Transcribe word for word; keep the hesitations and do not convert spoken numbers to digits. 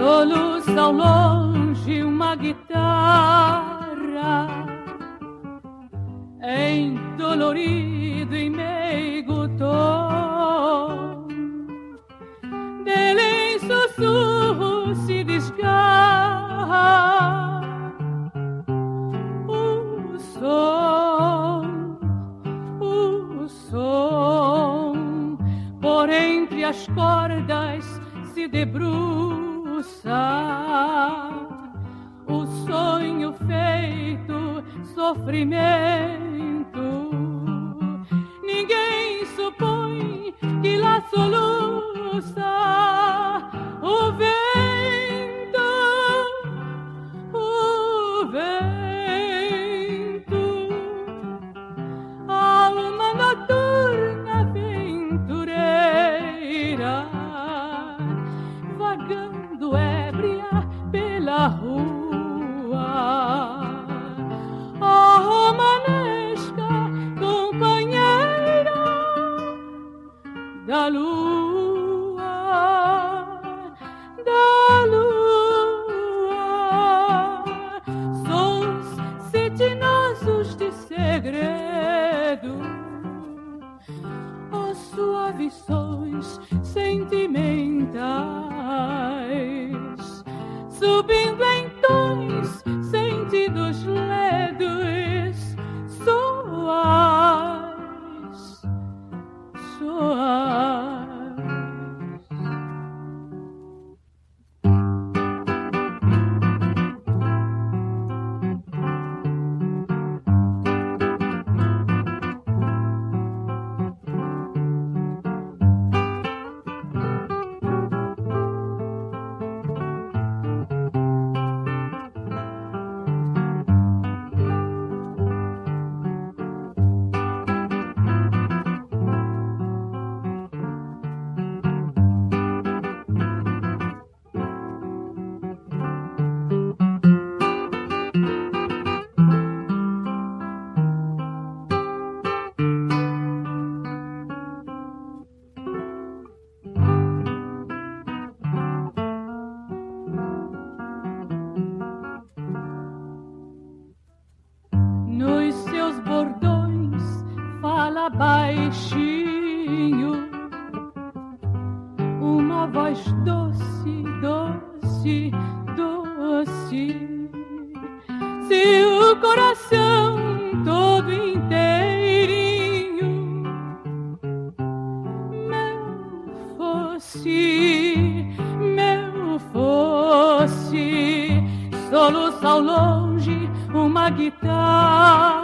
soluça ao longe uma guitarra, em dolorido e meigo tom, dele em sussurro se desgarra o som, o som, por entre as cordas se debruça o sonho feito sofrimento. Ninguém supõe que lá soluça o vento, o vento, alma noturna aventureira, vagando ébria pela rua, a romanesca companheira da lua, da lua, sons cetinosos de segredo, os suaves sons sentimentais, subindo em tons sentidos ledos, suaves, suaves. Nos seus bordões fala baixinho uma voz doce, doce, doce. Se o coração todo inteirinho meu fosse, meu fosse, soluça ao longe uma guitarra,